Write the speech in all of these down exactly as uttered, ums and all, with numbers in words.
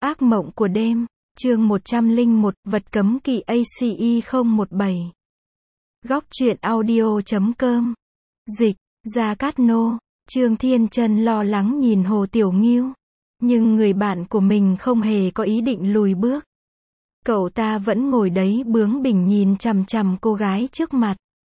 Ác mộng của đêm, chương một trăm lẻ một, vật cấm kỵ A C E không một bảy. Góc truyện audio chấm com. Dịch, Gia Cát Nô, Trương Thiên Trân lo lắng nhìn Hồ Tiểu Ngưu. Nhưng người bạn của mình không hề có ý định lùi bước. Cậu ta vẫn ngồi đấy bướng bỉnh nhìn chằm chằm cô gái trước mặt.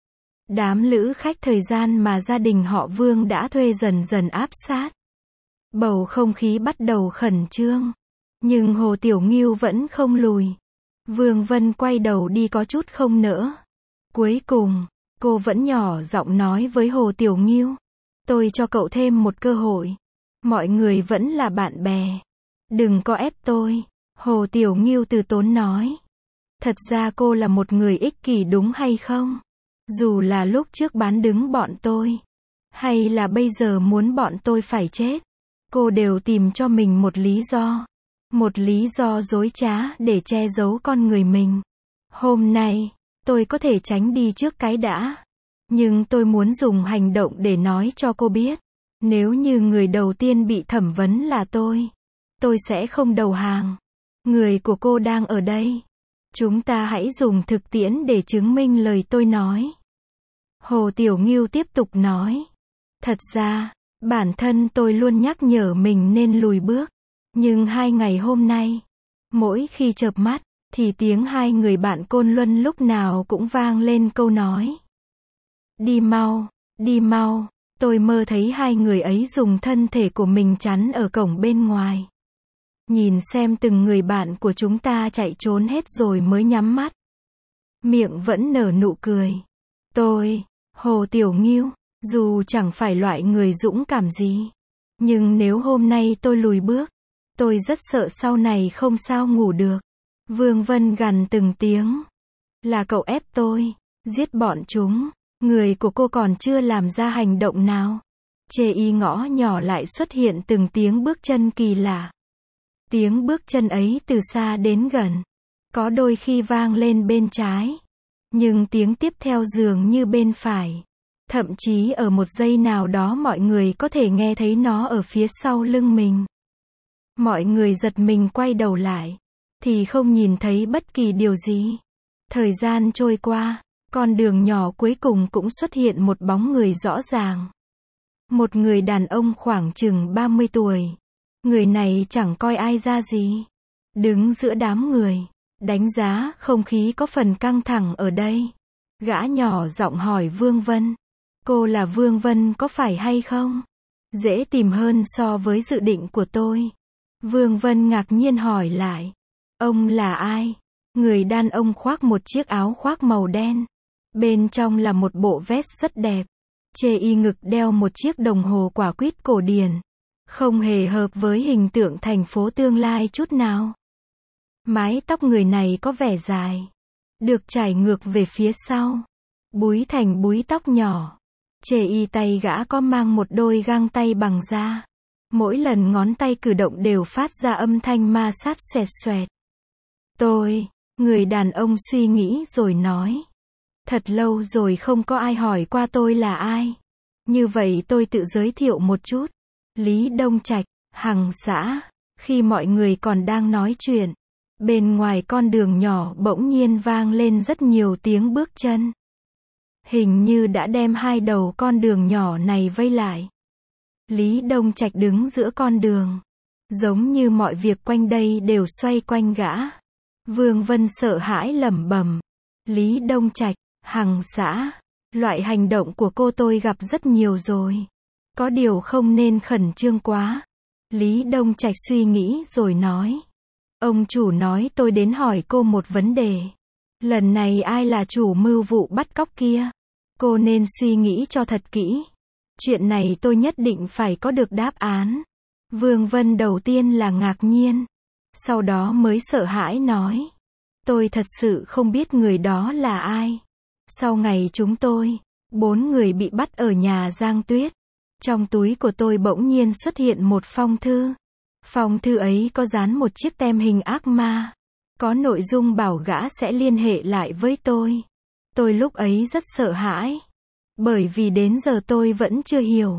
Đám lữ khách thời gian mà gia đình họ Vương đã thuê dần dần áp sát. Bầu không khí bắt đầu khẩn trương. Nhưng Hồ Tiểu Ngưu vẫn không lùi. Vương Vân quay đầu đi có chút không nỡ. Cuối cùng, cô vẫn nhỏ giọng nói với Hồ Tiểu Ngưu. Tôi cho cậu thêm một cơ hội. Mọi người vẫn là bạn bè. Đừng có ép tôi. Hồ Tiểu Ngưu từ tốn nói. Thật ra cô là một người ích kỷ đúng hay không? Dù là lúc trước bán đứng bọn tôi. Hay là bây giờ muốn bọn tôi phải chết. Cô đều tìm cho mình một lý do. Một lý do dối trá để che giấu con người mình. Hôm nay, tôi có thể tránh đi trước cái đã. Nhưng tôi muốn dùng hành động để nói cho cô biết. Nếu như người đầu tiên bị thẩm vấn là tôi, tôi sẽ không đầu hàng. Người của cô đang ở đây. Chúng ta hãy dùng thực tiễn để chứng minh lời tôi nói. Hồ Tiểu Ngưu tiếp tục nói. Thật ra, bản thân tôi luôn nhắc nhở mình nên lùi bước. Nhưng hai ngày hôm nay, mỗi khi chợp mắt, thì tiếng hai người bạn Côn Luân lúc nào cũng vang lên câu nói. Đi mau, đi mau, tôi mơ thấy hai người ấy dùng thân thể của mình chắn ở cổng bên ngoài. Nhìn xem từng người bạn của chúng ta chạy trốn hết rồi mới nhắm mắt. Miệng vẫn nở nụ cười. Tôi, Hồ Tiểu Ngưu, dù chẳng phải loại người dũng cảm gì. Nhưng nếu hôm nay tôi lùi bước, tôi rất sợ sau này không sao ngủ được. Vương Vân gằn từng tiếng. Là cậu ép tôi, giết bọn chúng. Người của cô còn chưa làm ra hành động nào. Chê y ngõ nhỏ lại xuất hiện từng tiếng bước chân kỳ lạ. Tiếng bước chân ấy từ xa đến gần. Có đôi khi vang lên bên trái. Nhưng tiếng tiếp theo dường như bên phải. Thậm chí ở một giây nào đó mọi người có thể nghe thấy nó ở phía sau lưng mình. Mọi người giật mình quay đầu lại. Thì không nhìn thấy bất kỳ điều gì. Thời gian trôi qua. Con đường nhỏ cuối cùng cũng xuất hiện một bóng người rõ ràng. Một người đàn ông khoảng chừng ba mươi tuổi. Người này chẳng coi ai ra gì. Đứng giữa đám người. Đánh giá không khí có phần căng thẳng ở đây. Gã nhỏ giọng hỏi Vương Vân. Cô là Vương Vân có phải hay không? Dễ tìm hơn so với dự định của tôi. Vương Vân ngạc nhiên hỏi lại. Ông là ai? Người đàn ông khoác một chiếc áo khoác màu đen. Bên trong là một bộ vest rất đẹp. Chê y ngực đeo một chiếc đồng hồ quả quýt cổ điển. Không hề hợp với hình tượng thành phố tương lai chút nào. Mái tóc người này có vẻ dài. Được trải ngược về phía sau. Búi thành búi tóc nhỏ. Chê y tay gã có mang một đôi găng tay bằng da. Mỗi lần ngón tay cử động đều phát ra âm thanh ma sát xoẹt xoẹt. Tôi, người đàn ông suy nghĩ rồi nói. Thật lâu rồi không có ai hỏi qua tôi là ai. Như vậy tôi tự giới thiệu một chút. Lý Đông Trạch, Hằng xã. Khi mọi người còn đang nói chuyện, bên ngoài con đường nhỏ bỗng nhiên vang lên rất nhiều tiếng bước chân. Hình như đã đem hai đầu con đường nhỏ này vây lại. Lý Đông Trạch đứng giữa con đường. Giống như mọi việc quanh đây đều xoay quanh gã. Vương Vân sợ hãi lẩm bẩm. Lý Đông Trạch, Hằng xã. Loại hành động của cô tôi gặp rất nhiều rồi. Có điều không nên khẩn trương quá. Lý Đông Trạch suy nghĩ rồi nói. Ông chủ nói tôi đến hỏi cô một vấn đề. Lần này ai là chủ mưu vụ bắt cóc kia? Cô nên suy nghĩ cho thật kỹ. Chuyện này tôi nhất định phải có được đáp án. Vương Vân đầu tiên là ngạc nhiên. Sau đó mới sợ hãi nói. Tôi thật sự không biết người đó là ai. Sau ngày chúng tôi, bốn người bị bắt ở nhà Giang Tuyết. Trong túi của tôi bỗng nhiên xuất hiện một phong thư. Phong thư ấy có dán một chiếc tem hình ác ma. Có nội dung bảo gã sẽ liên hệ lại với tôi. Tôi lúc ấy rất sợ hãi. Bởi vì đến giờ tôi vẫn chưa hiểu.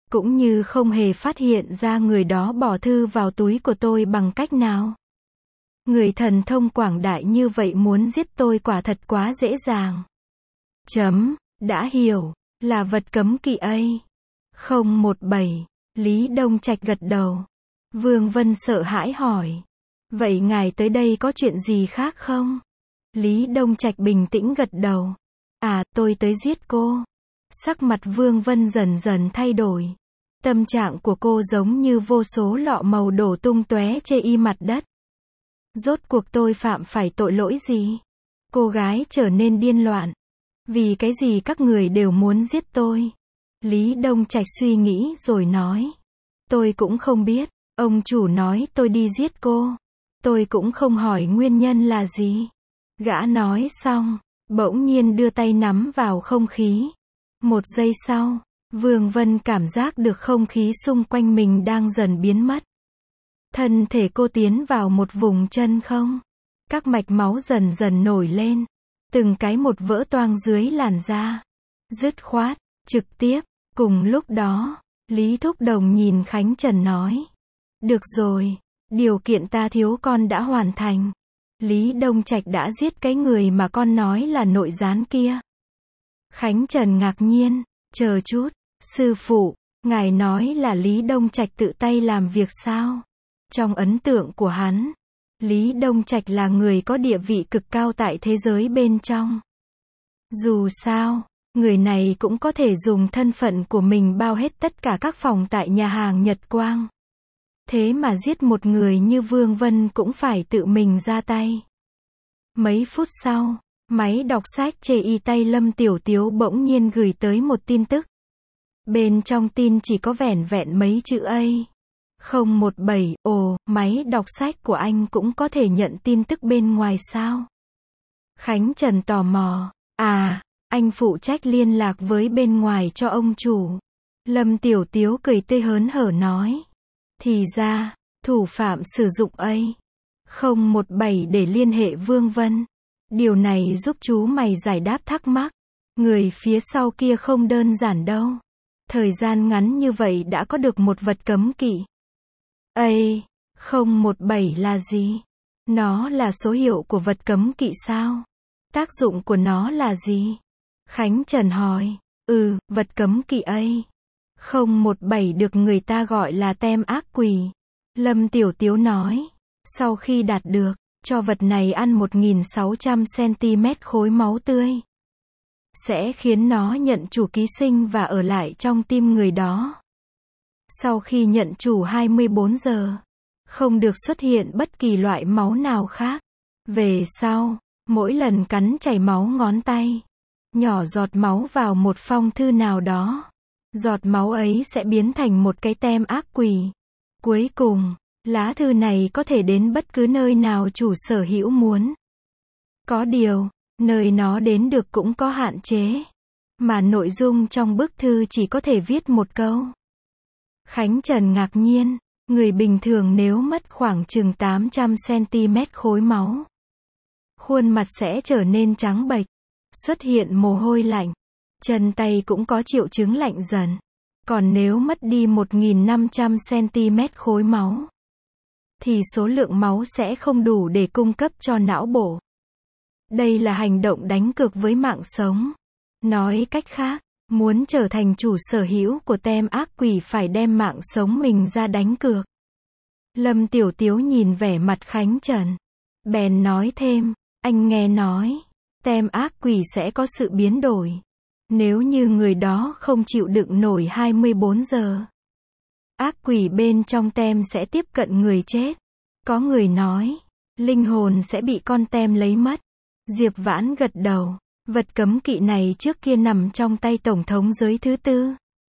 Cũng như không hề phát hiện ra người đó bỏ thư vào túi của tôi bằng cách nào. Người thần thông quảng đại như vậy muốn giết tôi quả thật quá dễ dàng. Chấm, đã hiểu, là vật cấm kỵ ấy. không một bảy, Lý Đông Trạch gật đầu. Vương Vân sợ hãi hỏi. Vậy ngài tới đây có chuyện gì khác không? Lý Đông Trạch bình tĩnh gật đầu. À, tôi tới giết cô. Sắc mặt Vương Vân dần dần thay đổi. Tâm trạng của cô giống như vô số lọ màu đổ tung tóe chê y mặt đất. Rốt cuộc tôi phạm phải tội lỗi gì? Cô gái trở nên điên loạn. Vì cái gì các người đều muốn giết tôi? Lý Đông Trạch suy nghĩ rồi nói. Tôi cũng không biết. Ông chủ nói tôi đi giết cô. Tôi cũng không hỏi nguyên nhân là gì. Gã nói xong, bỗng nhiên đưa tay nắm vào không khí. Một giây sau, Vương Vân cảm giác được không khí xung quanh mình đang dần biến mất. Thân thể cô tiến vào một vùng chân không. Các mạch máu dần dần nổi lên. Từng cái một vỡ toang dưới làn da. Dứt khoát, trực tiếp. Cùng lúc đó, Lý Thúc Đồng nhìn Khánh Trần nói. Được rồi, điều kiện ta thiếu con đã hoàn thành. Lý Đông Trạch đã giết cái người mà con nói là nội gián kia. Khánh Trần ngạc nhiên, chờ chút, sư phụ, ngài nói là Lý Đông Trạch tự tay làm việc sao? Trong ấn tượng của hắn, Lý Đông Trạch là người có địa vị cực cao tại thế giới bên trong. Dù sao, người này cũng có thể dùng thân phận của mình bao hết tất cả các phòng tại nhà hàng Nhật Quang. Thế mà giết một người như Vương Vân cũng phải tự mình ra tay. Mấy phút sau, máy đọc sách chê y tay Lâm Tiểu Tiếu bỗng nhiên gửi tới một tin tức. Bên trong tin chỉ có vẻn vẹn mấy chữ A. không một bảy, ồ, máy đọc sách của anh cũng có thể nhận tin tức bên ngoài sao? Khánh Trần tò mò, à, anh phụ trách liên lạc với bên ngoài cho ông chủ. Lâm Tiểu Tiếu cười tươi hớn hở nói. Thì ra, thủ phạm sử dụng A. không một bảy để liên hệ Vương Vân. Điều này giúp chú mày giải đáp thắc mắc. Người phía sau kia không đơn giản đâu. Thời gian ngắn như vậy đã có được một vật cấm kỵ. A. không một bảy là gì? Nó là số hiệu của vật cấm kỵ sao? Tác dụng của nó là gì? Khánh Trần hỏi. Ừ, vật cấm kỵ A. không một bảy được người ta gọi là tem ác quỷ. Lâm Tiểu Tiếu nói. Sau khi đạt được, cho vật này ăn một nghìn sáu trăm xăng-ti-mét khối máu tươi. Sẽ khiến nó nhận chủ ký sinh và ở lại trong tim người đó. Sau khi nhận chủ hai mươi bốn giờ, không được xuất hiện bất kỳ loại máu nào khác. Về sau, mỗi lần cắn chảy máu ngón tay, nhỏ giọt máu vào một phong thư nào đó. Giọt máu ấy sẽ biến thành một cái tem ác quỷ. Cuối cùng, lá thư này có thể đến bất cứ nơi nào chủ sở hữu muốn. Có điều, nơi nó đến được cũng có hạn chế. Mà nội dung trong bức thư chỉ có thể viết một câu. Khánh Trần ngạc nhiên, người bình thường nếu mất khoảng chừng tám trăm xăng-ti-mét khối máu, khuôn mặt sẽ trở nên trắng bệch, xuất hiện mồ hôi lạnh, chân tay cũng có triệu chứng lạnh dần. Còn nếu mất đi một nghìn năm trăm xăng-ti-mét khối máu, thì số lượng máu sẽ không đủ để cung cấp cho não bộ. Đây là hành động đánh cược với mạng sống. Nói cách khác, muốn trở thành chủ sở hữu của tem ác quỷ phải đem mạng sống mình ra đánh cược. Lâm Tiểu Tiếu nhìn vẻ mặt Khánh Trần, bèn nói thêm, anh nghe nói, tem ác quỷ sẽ có sự biến đổi. Nếu như người đó không chịu đựng nổi hai mươi bốn giờ, ác quỷ bên trong tem sẽ tiếp cận người chết. Có người nói, linh hồn sẽ bị con tem lấy mất. Diệp Vãn gật đầu, vật cấm kỵ này trước kia nằm trong tay Tổng thống giới thứ tư.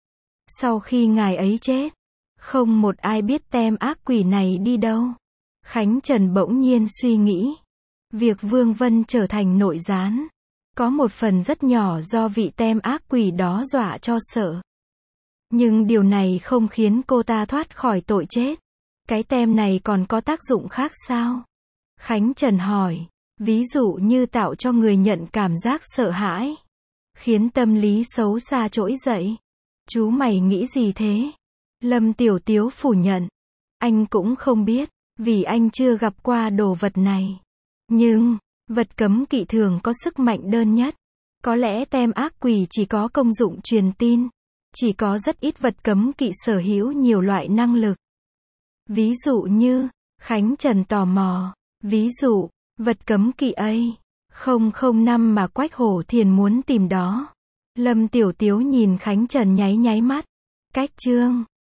Sau khi ngài ấy chết, không một ai biết tem ác quỷ này đi đâu. Khánh Trần bỗng nhiên suy nghĩ, việc Vương Vân trở thành nội gián, có một phần rất nhỏ do vị tem ác quỷ đó dọa cho sợ. Nhưng điều này không khiến cô ta thoát khỏi tội chết. Cái tem này còn có tác dụng khác sao? Khánh Trần hỏi, ví dụ như tạo cho người nhận cảm giác sợ hãi, khiến tâm lý xấu xa trỗi dậy. Chú mày nghĩ gì thế? Lâm Tiểu Tiếu phủ nhận. Anh cũng không biết, vì anh chưa gặp qua đồ vật này. Nhưng, vật cấm kỵ thường có sức mạnh đơn nhất. Có lẽ tem ác quỷ chỉ có công dụng truyền tin. Chỉ có rất ít vật cấm kỵ sở hữu nhiều loại năng lực. Ví dụ như, Khánh Trần tò mò. Ví dụ, vật cấm kỵ A không không năm mà Quách Hổ Thiền muốn tìm đó. Lâm Tiểu Tiếu nhìn Khánh Trần nháy nháy mắt. Cách chương